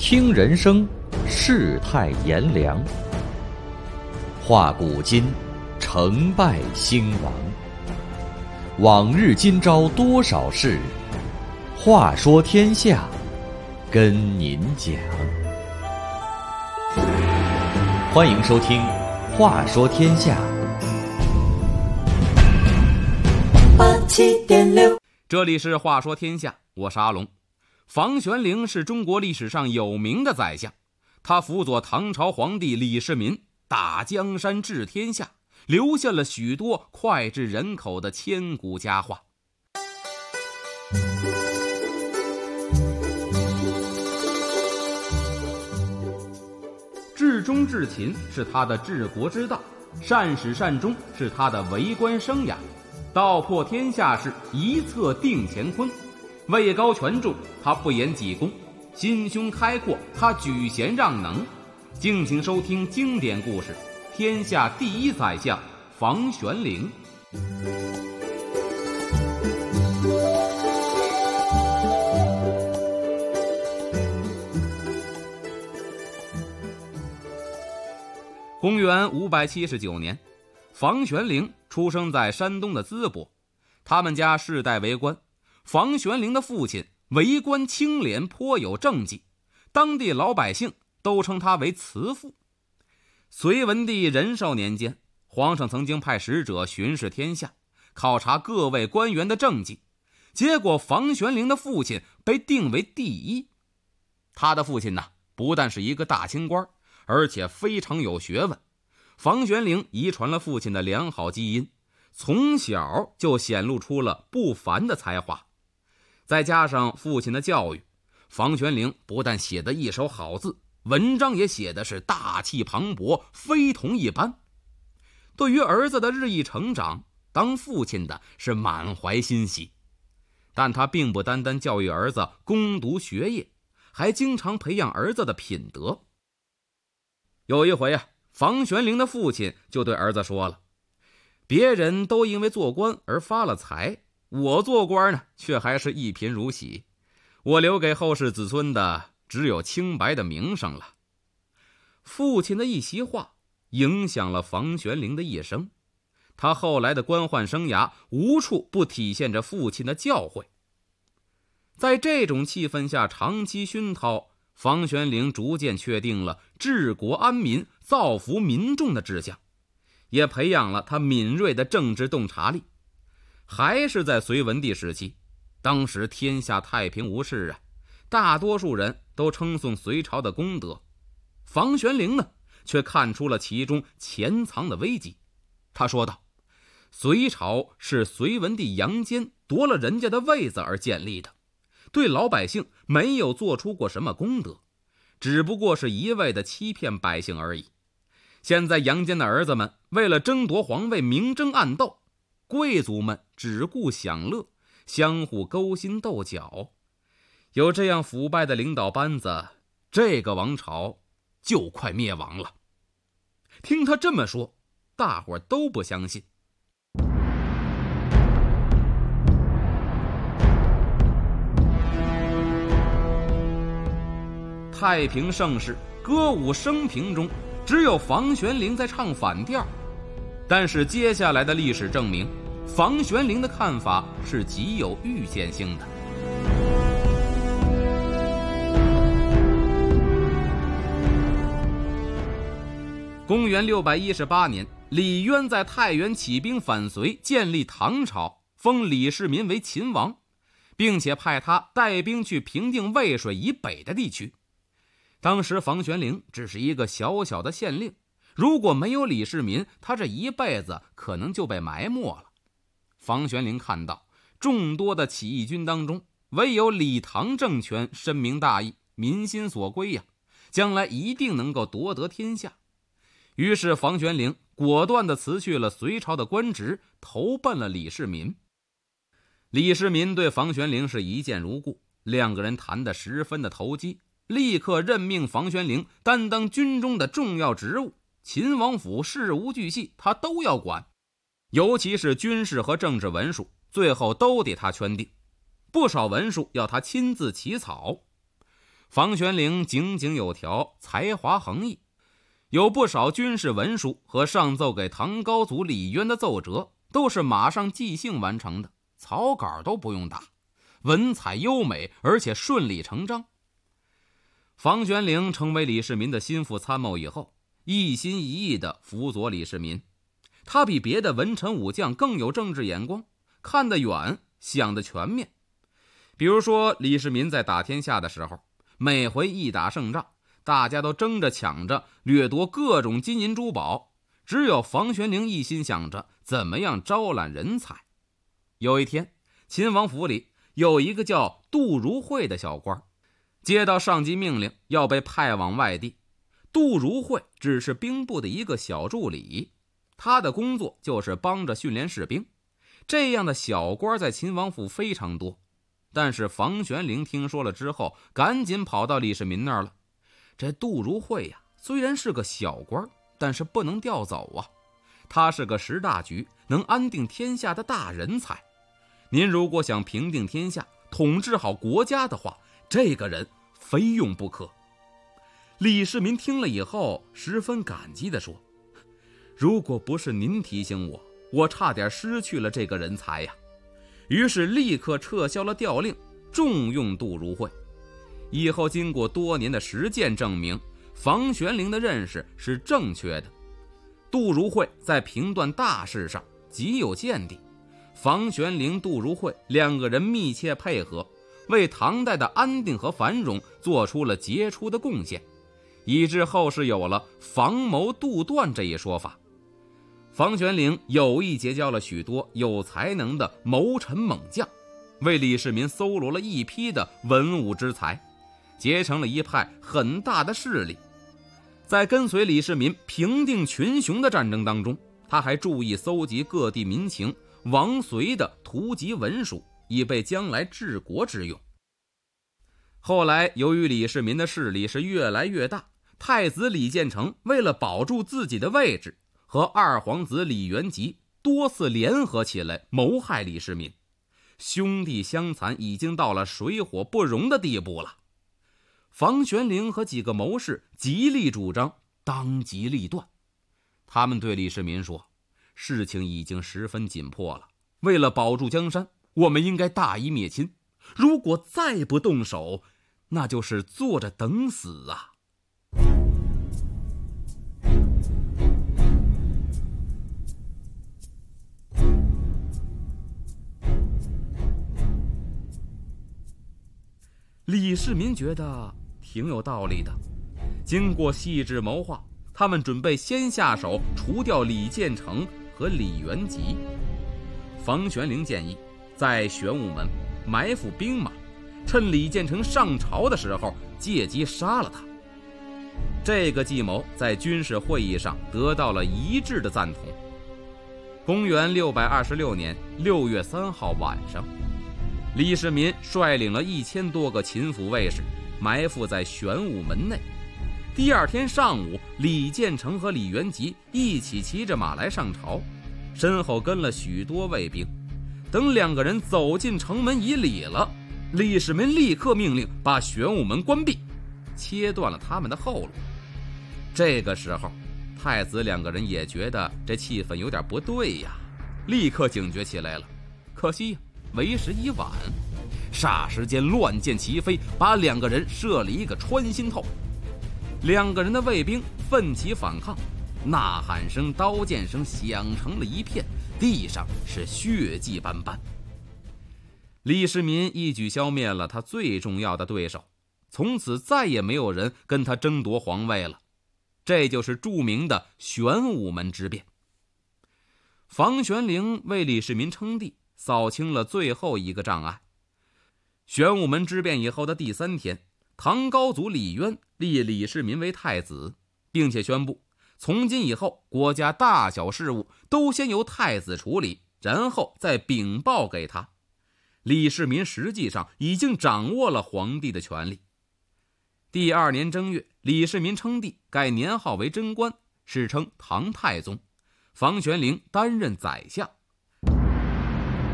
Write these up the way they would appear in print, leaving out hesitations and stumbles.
听人生，世态炎凉；话古今，成败兴亡。往日今朝多少事，话说天下，跟您讲。欢迎收听《话说天下》。 87.6，这里是话说天下，我是阿龙。房玄龄是中国历史上有名的宰相，他辅佐唐朝皇帝李世民，打江山治天下，留下了许多脍炙人口的千古佳话。治中治勤是他的治国之道，善始善终是他的为官生涯，道破天下事，一策定乾坤。位高权重，他不言己功；心胸开阔，他举贤让能。敬请收听经典故事《天下第一宰相房玄龄》。公元579年，房玄龄出生在山东的淄博，他们家世代为官。房玄龄的父亲为官清廉，颇有政绩，当地老百姓都称他为慈父。隋文帝仁寿年间，皇上曾经派使者巡视天下，考察各位官员的政绩，结果房玄龄的父亲被定为第一。他的父亲呢，不但是一个大清官，而且非常有学问。房玄龄遗传了父亲的良好基因，从小就显露出了不凡的才华。再加上父亲的教育，房玄龄不但写得一手好字，文章也写的是大气磅礴，非同一般。对于儿子的日益成长，当父亲的是满怀欣喜。但他并不单单教育儿子攻读学业，还经常培养儿子的品德。有一回房玄龄的父亲就对儿子说了，别人都因为做官而发了财，我做官呢，却还是一贫如洗。我留给后世子孙的只有清白的名声了。父亲的一席话影响了房玄龄的一生，他后来的官宦生涯无处不体现着父亲的教诲。在这种气氛下长期熏陶，房玄龄逐渐确定了治国安民、造福民众的志向，也培养了他敏锐的政治洞察力。还是在隋文帝时期，当时天下太平无事大多数人都称颂隋朝的功德。房玄龄呢，却看出了其中潜藏的危机。他说道，隋朝是隋文帝杨坚夺了人家的位子而建立的，对老百姓没有做出过什么功德，只不过是一味的欺骗百姓而已。现在杨坚的儿子们为了争夺皇位明争暗斗，贵族们只顾享乐，相互勾心斗角。有这样腐败的领导班子，这个王朝就快灭亡了。听他这么说，大伙都不相信。太平盛世，歌舞升平中，只有房玄龄在唱反调。但是接下来的历史证明，房玄龄的看法是极有预见性的。公元618年，李渊在太原起兵反隋，建立唐朝，封李世民为秦王，并且派他带兵去平定渭水以北的地区。当时房玄龄只是一个小小的县令，如果没有李世民，他这一辈子可能就被埋没了。房玄龄看到众多的起义军当中，唯有李唐政权深明大义，民心所归将来一定能够夺得天下。于是房玄龄果断地辞去了隋朝的官职，投奔了李世民。李世民对房玄龄是一见如故，两个人谈得十分的投机，立刻任命房玄龄担当军中的重要职务，秦王府事无巨细他都要管，尤其是军事和政治文书，最后都得他圈定。不少文书要他亲自起草。 房玄龄井井有条，才华横溢，有不少军事文书和上奏给唐高祖李渊的奏折都是马上即兴完成的，草稿都不用打，文采优美，而且顺理成章。房玄龄成为李世民的心腹参谋以后，一心一意地辅佐李世民。他比别的文臣武将更有政治眼光，看得远，想得全面。比如说李世民在打天下的时候，每回一打胜仗，大家都争着抢着掠夺各种金银珠宝，只有房玄龄一心想着怎么样招揽人才。有一天，秦王府里有一个叫杜如晦的小官，接到上级命令要被派往外地。杜如晦只是兵部的一个小助理，他的工作就是帮着训练士兵。这样的小官在秦王府非常多，但是房玄龄听说了之后，赶紧跑到李世民那儿了。这杜如晦呀，虽然是个小官，但是不能调走啊。他是个识大局，能安定天下的大人才。您如果想平定天下，统治好国家的话，这个人非用不可。李世民听了以后，十分感激地说：如果不是您提醒我，我差点失去了这个人才呀。于是立刻撤销了调令，重用杜如晦。以后经过多年的实践证明，房玄龄的认识是正确的。杜如晦在评断大事上极有见地，房玄龄、杜如晦两个人密切配合，为唐代的安定和繁荣做出了杰出的贡献，以致后世有了房谋杜断这一说法。房玄龄有意结交了许多有才能的谋臣猛将，为李世民搜罗了一批的文武之才，结成了一派很大的势力。在跟随李世民平定群雄的战争当中，他还注意搜集各地民情、王隋的图籍文书，以备将来治国之用。后来由于李世民的势力是越来越大，太子李建成为了保住自己的位置，和二皇子李元吉多次联合起来谋害李世民，兄弟相残已经到了水火不容的地步了。房玄龄和几个谋士极力主张当机立断，他们对李世民说，事情已经十分紧迫了，为了保住江山，我们应该大义灭亲，如果再不动手，那就是坐着等死啊。李世民觉得挺有道理的，经过细致谋划，他们准备先下手除掉李建成和李元吉。房玄龄建议在玄武门埋伏兵马，趁李建成上朝的时候借机杀了他。这个计谋在军事会议上得到了一致的赞同。公元626年6月3号晚上，李世民率领了1000多个秦府卫士埋伏在玄武门内。第二天上午，李建成和李元吉一起骑着马来上朝，身后跟了许多卫兵。等两个人走进城门以里了，李世民立刻命令把玄武门关闭，切断了他们的后路。这个时候，太子两个人也觉得这气氛有点不对呀，立刻警觉起来了。可惜呀，为时已晚，霎时间乱箭齐飞，把两个人射了一个穿心透。两个人的卫兵奋起反抗，呐喊声、刀剑声响成了一片，地上是血迹斑斑。李世民一举消灭了他最重要的对手，从此再也没有人跟他争夺皇位了。这就是著名的玄武门之变。房玄龄为李世民称帝，扫清了最后一个障碍。玄武门之变以后的第3天，唐高祖李渊立李世民为太子，并且宣布从今以后国家大小事务都先由太子处理，然后再禀报给他。李世民实际上已经掌握了皇帝的权力。第2年正月，李世民称帝，改年号为贞观，史称唐太宗。房玄龄担任宰相。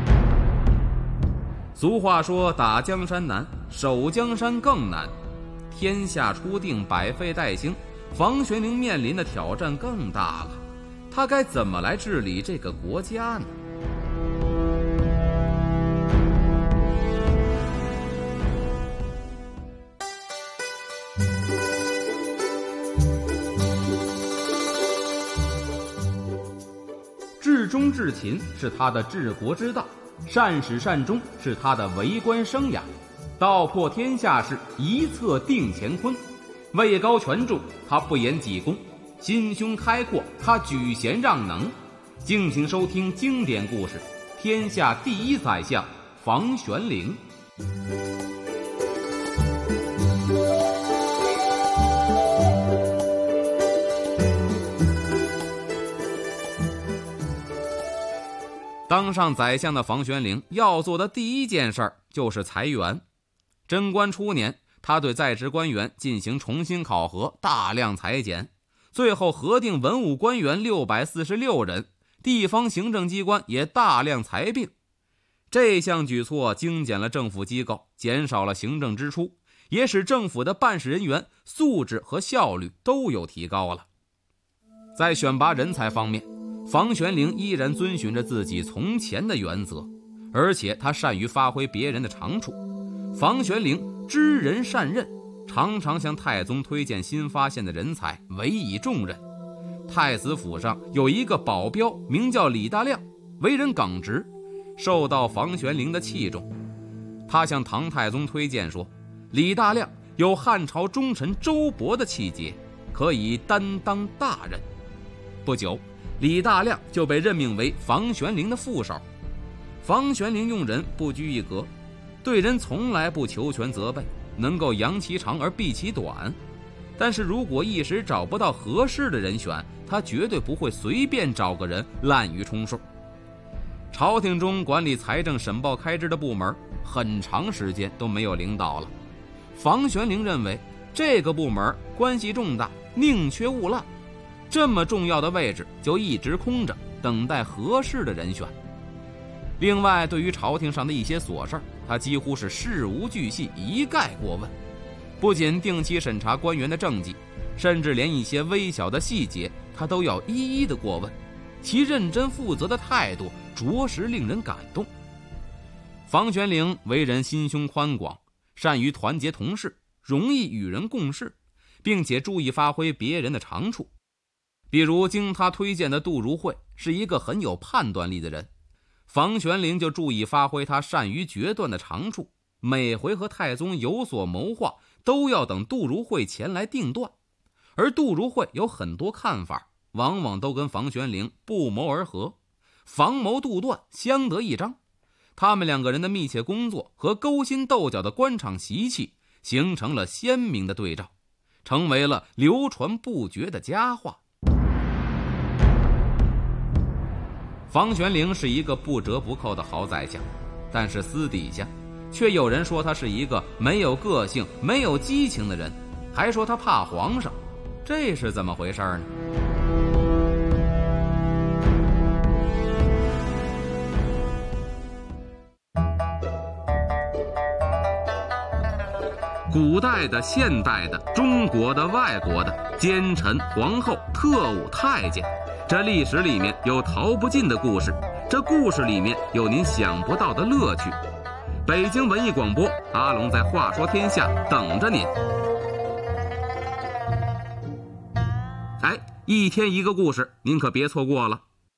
俗话说，打江山难，守江山更难。 天下初定，百废待兴，房玄龄面临的挑战更大了。他该怎么来治理这个国家呢？治中治勤是他的治国之道，善始善终是他的为官生涯，道破天下事，一策定乾坤。位高权重，他不言己功；心胸开阔，他举贤让能。敬请收听经典故事《天下第一宰相房玄龄》。当上宰相的房玄龄要做的第一件事就是裁员。贞观初年，他对在职官员进行重新考核，大量裁减，最后核定文武官员646人，地方行政机关也大量裁并。这项举措精简了政府机构，减少了行政支出，也使政府的办事人员素质和效率都有提高了。在选拔人才方面，房玄龄依然遵循着自己从前的原则，而且他善于发挥别人的长处。房玄龄知人善任，常常向太宗推荐新发现的人才，委以重任。太子府上有一个保镖，名叫李大亮，为人耿直，受到房玄龄的器重。他向唐太宗推荐说，李大亮有汉朝忠臣周勃的气节，可以担当大任。不久，李大亮就被任命为房玄龄的副手。房玄龄用人不拘一格，对人从来不求全责备，能够扬其长而避其短。但是如果一时找不到合适的人选，他绝对不会随便找个人滥竽充数。朝廷中管理财政审报开支的部门很长时间都没有领导了。房玄龄认为这个部门关系重大，宁缺毋滥，这么重要的位置就一直空着，等待合适的人选。另外，对于朝廷上的一些琐事，他几乎是事无巨细，一概过问。不仅定期审查官员的政绩，甚至连一些微小的细节他都要一一的过问，其认真负责的态度着实令人感动。房玄龄为人心胸宽广，善于团结同事，容易与人共事，并且注意发挥别人的长处。比如经他推荐的杜如晦是一个很有判断力的人，房玄龄就注意发挥他善于决断的长处，每回和太宗有所谋划，都要等杜如晦前来定断。而杜如晦有很多看法，往往都跟房玄龄不谋而合，房谋杜断，相得益彰。他们两个人的密切工作和勾心斗角的官场习气，形成了鲜明的对照，成为了流传不绝的佳话。房玄龄是一个不折不扣的好宰相，但是私底下却有人说他是一个没有个性、没有激情的人，还说他怕皇上，这是怎么回事呢？古代的、现代的、中国的、外国的，奸臣、皇后、特务、太监，这历史里面有逃不尽的故事，这故事里面有您想不到的乐趣。北京文艺广播，阿龙在话说天下等着您。一天一个故事，您可别错过了。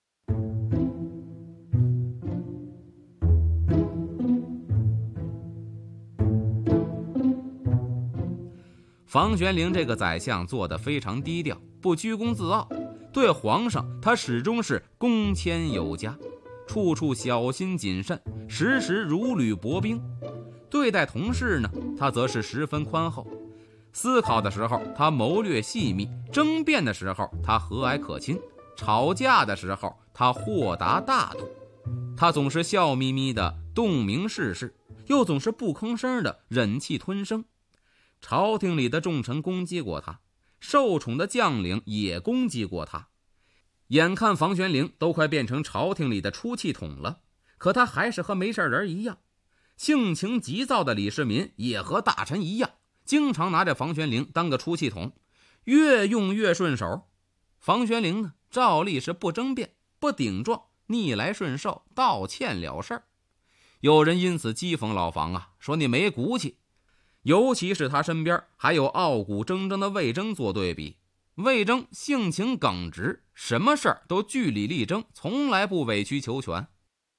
房玄龄这个宰相做得非常低调，不居功自傲，对皇上他始终是恭谦有加，处处小心谨慎，时时如履薄冰。对待同事呢，他则是十分宽厚，思考的时候他谋略细密，争辩的时候他和蔼可亲，吵架的时候他豁达大度。他总是笑眯眯的洞明世事，又总是不吭声的忍气吞声。朝廷里的重臣攻击过他，受宠的将领也攻击过他，眼看房玄龄都快变成朝廷里的出气筒了，可他还是和没事人一样。性情急躁的李世民也和大臣一样， 经常拿着房玄龄当个出气筒，越用越顺手。房玄龄呢，照例是不争辩不顶撞，逆来顺受，道歉了事儿。有人因此讥讽老房啊，说你没骨气。尤其是他身边还有傲骨铮铮的魏征做对比，魏征性情耿直，什么事儿都据理力争，从来不委曲求全。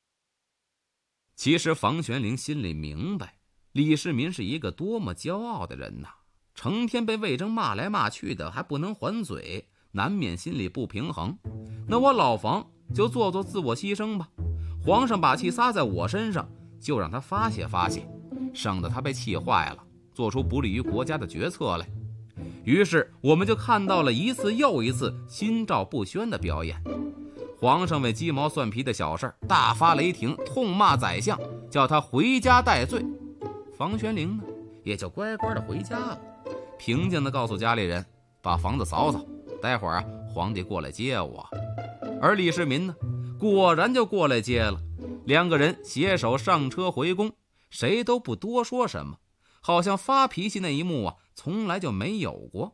其实房玄龄心里明白，李世民是一个多么骄傲的人呐，成天被魏征骂来骂去的，还不能还嘴，难免心里不平衡。那我老房就做自我牺牲吧，皇上把气撒在我身上，就让他发泄发泄，省得他被气坏了，做出不利于国家的决策来。于是我们就看到了一次又一次心照不宣的表演。皇上为鸡毛蒜皮的小事大发雷霆，痛骂宰相，叫他回家戴罪。房玄龄呢，也就乖乖的回家了，平静的告诉家里人，把房子扫扫，待会儿皇帝过来接我。而李世民呢，果然就过来接了，两个人携手上车回宫，谁都不多说什么，好像发脾气那一幕从来就没有过。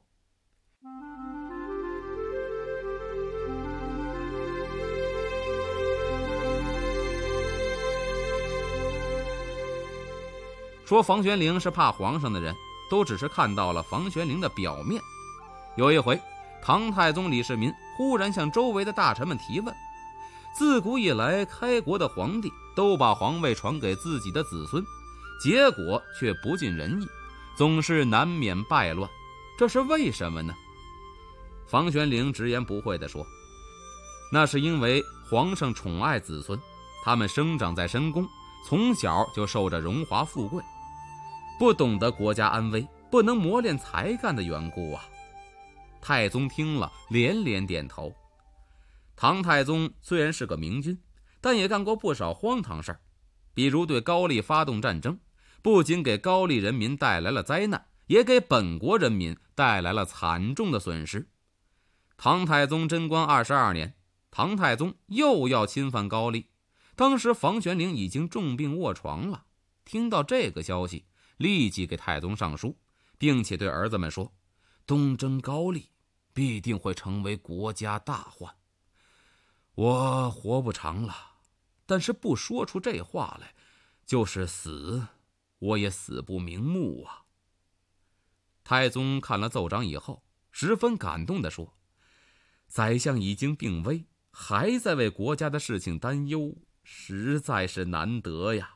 说房玄龄是怕皇上的人，都只是看到了房玄龄的表面。有一回，唐太宗李世民忽然向周围的大臣们提问，自古以来开国的皇帝都把皇位传给自己的子孙，结果却不尽人意，总是难免败乱，这是为什么呢？房玄龄直言不讳地说，那是因为皇上宠爱子孙，他们生长在深宫，从小就受着荣华富贵，不懂得国家安危，不能磨练才干的缘故啊。太宗听了连连点头。唐太宗虽然是个明君，但也干过不少荒唐事儿，比如对高丽发动战争，不仅给高丽人民带来了灾难，也给本国人民带来了惨重的损失。唐太宗贞观22年，唐太宗又要侵犯高丽，当时房玄龄已经重病卧床了。听到这个消息，立即给太宗上书，并且对儿子们说，东征高丽必定会成为国家大患，我活不长了，但是不说出这话来，就是死我也死不瞑目啊。太宗看了奏章以后，十分感动地说，宰相已经病危，还在为国家的事情担忧，实在是难得呀。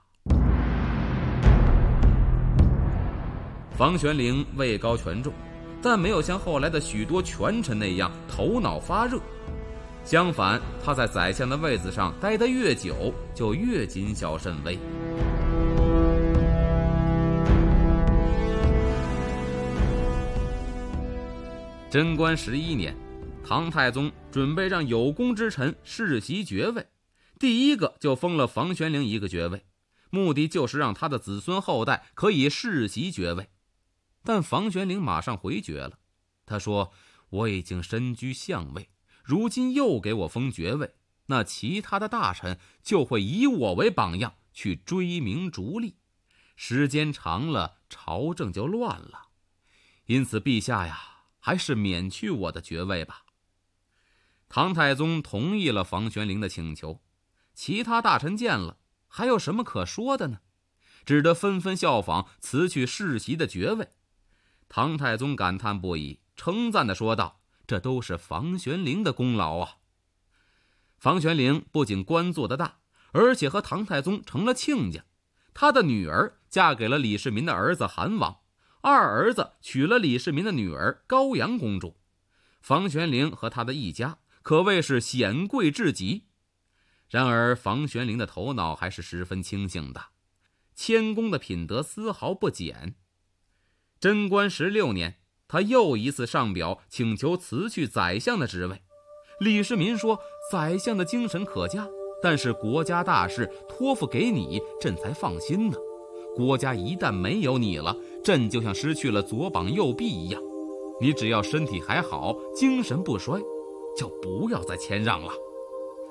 房玄龄位高权重，但没有像后来的许多权臣那样头脑发热，相反，他在宰相的位子上待得越久，就越谨小慎微。贞观11年，唐太宗准备让有功之臣世袭爵位，第一个就封了房玄龄一个爵位，目的就是让他的子孙后代可以世袭爵位。但房玄龄马上回绝了，他说，我已经身居相位，如今又给我封爵位，那其他的大臣就会以我为榜样去追名逐利，时间长了，朝政就乱了。因此陛下呀，还是免去我的爵位吧。唐太宗同意了房玄龄的请求，其他大臣见了，还有什么可说的呢？只得纷纷效仿，辞去世袭的爵位。唐太宗感叹不已，称赞地说道，这都是房玄龄的功劳啊。房玄龄不仅官做得大，而且和唐太宗成了亲家。他的女儿嫁给了李世民的儿子韩王，二儿子娶了李世民的女儿高阳公主。房玄龄和他的一家可谓是显贵至极。然而房玄龄的头脑还是十分清醒的，谦恭的品德丝毫不减。贞观16年，他又一次上表请求辞去宰相的职位。李世民说，宰相的精神可嘉，但是国家大事托付给你，朕才放心呢。国家一旦没有你了，朕就像失去了左膀右臂一样。你只要身体还好，精神不衰，就不要再谦让了。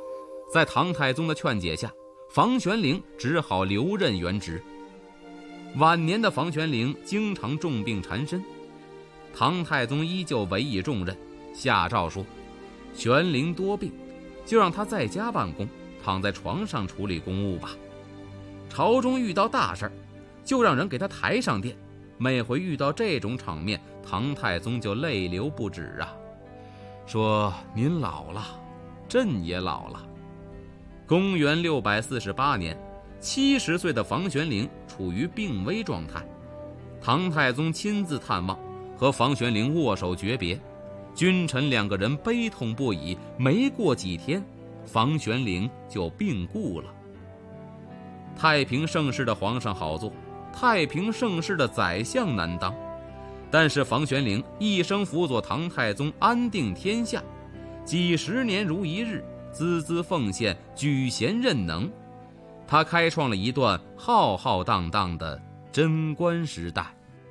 在唐太宗的劝解下，房玄龄只好留任原职。 晚年的房玄龄经常重病缠身，唐太宗依旧委以重任，下诏说玄龄多病，就让他在家办公，躺在床上处理公务吧。朝中遇到大事就让人给他抬上殿。每回遇到这种场面，唐太宗就泪流不止啊，说您老了，朕也老了。公元648年，70岁的房玄龄处于病危状态，唐太宗亲自探望，和房玄龄握手诀别，君臣2个人悲痛不已。没过几天，房玄龄就病故了。太平盛世的皇上好做，太平盛世的宰相难当，但是房玄龄一生辅佐唐太宗安定天下，几十年如一日，孜孜奉献，举贤任能。他开创了一段浩浩荡荡的贞观时代。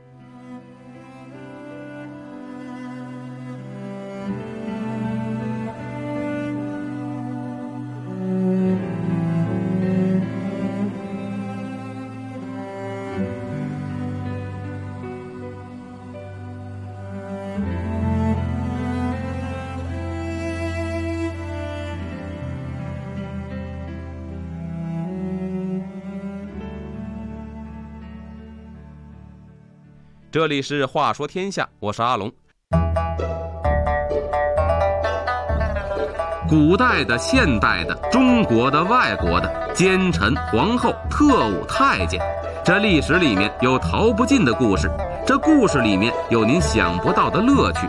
这里是话说天下，我是阿龙。古代的、现代的、中国的、外国的，奸臣、皇后、特务、太监，这历史里面有逃不尽的故事，这故事里面有您想不到的乐趣。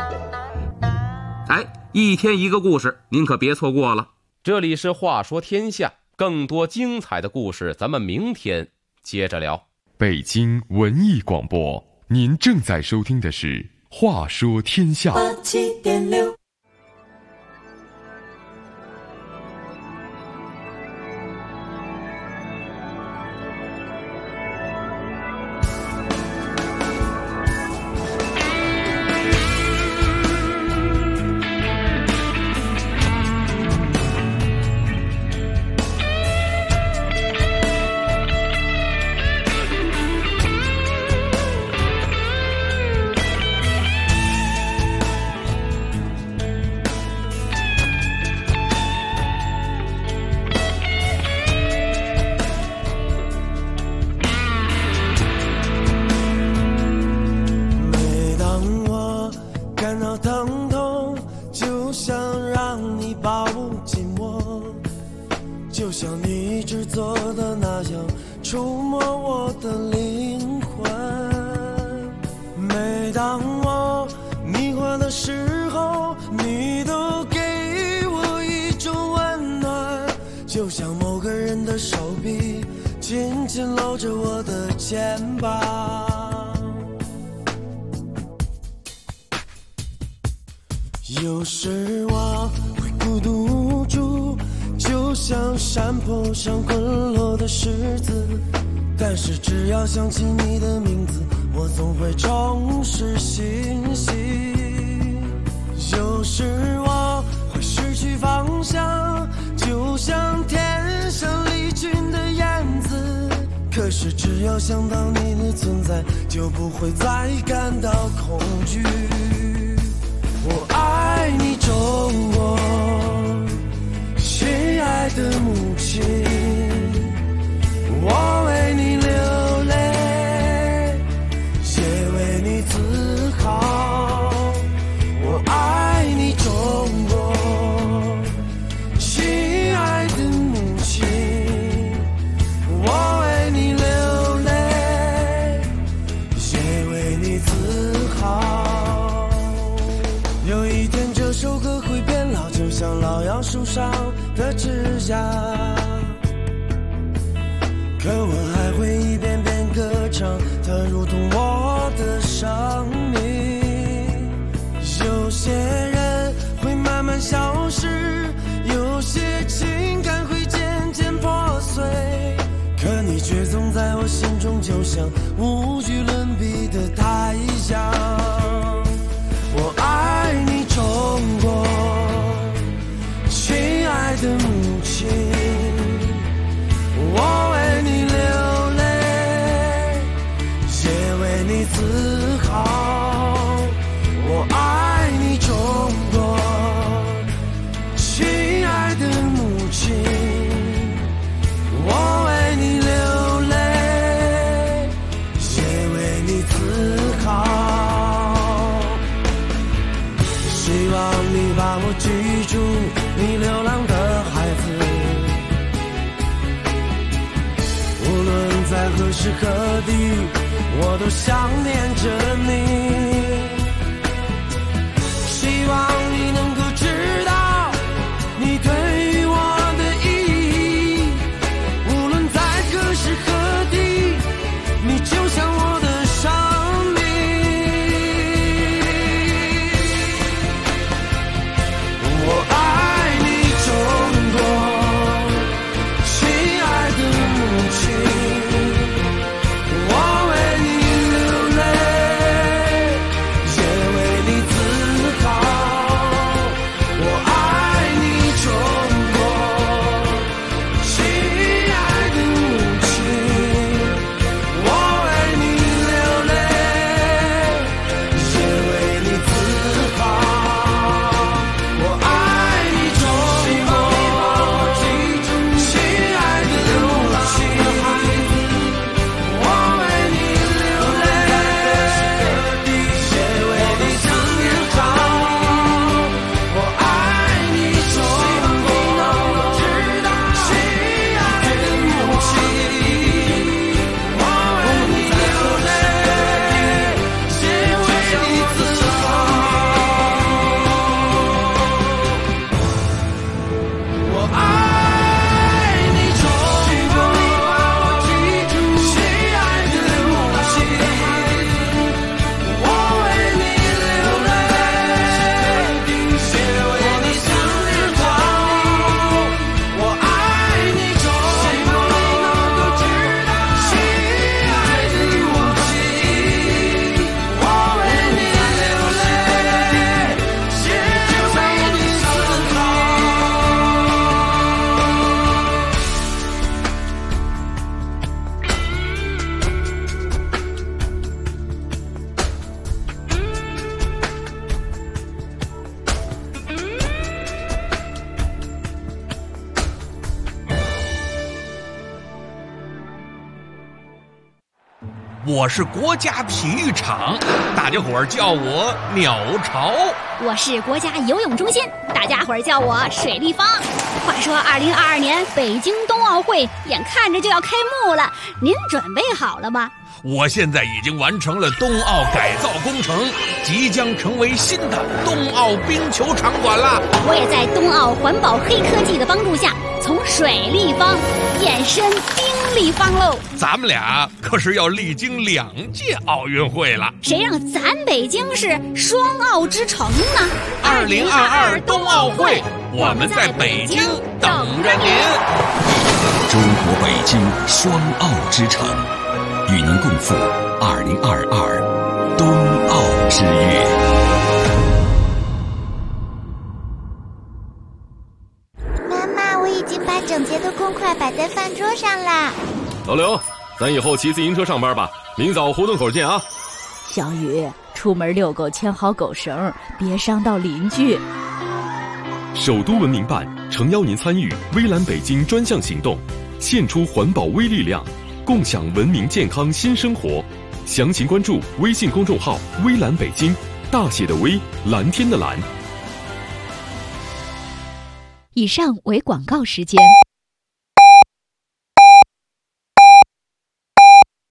一天一个故事，您可别错过了。这里是话说天下，更多精彩的故事咱们明天接着聊。 北京文艺广播，您正在收听的是《话说天下》87.6。 就像你制作的那样触摸我的灵魂。每当我迷惑的时候，你都给我一种温暖，就像某个人的手臂紧紧搂着我的肩膀。有时我会孤独无助，就像山坡上滚落的石子，但是只要想起你的名字，我总会重拾信心。有时我会失去方向，就像天上离群的燕子，可是只要想到你的存在，就不会再感到恐惧。我爱你中国，亲爱的母亲，我为你流泪，也为你自豪。我爱你中国，亲爱的母亲，我为你流泪，也为你自豪。有一天这首歌会变老，就像老杨树上的枝桠，可我还会一遍遍歌唱，它如同我的生命。有些人会慢慢消失，有些情感会渐渐破碎，可你却总在我心中，就像无与伦比的太阳。我爱你中国，亲爱的母亲，我为你流泪， 何时何地，我都想念着你。希望你能够知道你对于我的意义，无论在何时何地，你就像我的生命。我爱你中国亲爱的母亲，我为你流泪，也为你自豪。我爱你中国亲爱的母亲，我为你流泪，也为你自豪。我爱你中国亲爱的母亲，我为你流泪，也为你自豪。我爱你中国亲爱的母亲，我为你流泪，也为你自豪。我爱你中国亲爱的母亲，我为你流泪，也为你自豪。我爱你中国亲爱的母亲，我为你流泪，也为你自豪。 我是国家体育场，大家伙儿叫我鸟巢。 我是国家游泳中心，大家伙儿叫我水立方。话说2022年北京冬奥会眼看着就要开幕了，您准备好了吗？ 我现在已经完成了冬奥改造工程，即将成为新的冬奥冰球场馆了。 我也在冬奥环保黑科技的帮助下，从水立方变身冰立方喽。 咱们俩可是要历经2届奥运会了。 谁让咱北京是双奥之城呢 ？2022冬奥会，我们在北京等着您。 中国北京双奥之城，与您共赴2022冬奥之月。 妈妈，我已经把整洁的公筷摆在饭桌上啦。 老刘，咱以后骑自行车上班吧，明早胡同口见啊。 小雨，出门遛狗牵好狗绳，别伤到邻居。 首都文明办诚邀您参与微蓝北京专项行动，献出环保微力量，共享文明健康新生活。详情关注微信公众号微蓝北京，大写的微，蓝天的蓝。 以上为广告时间。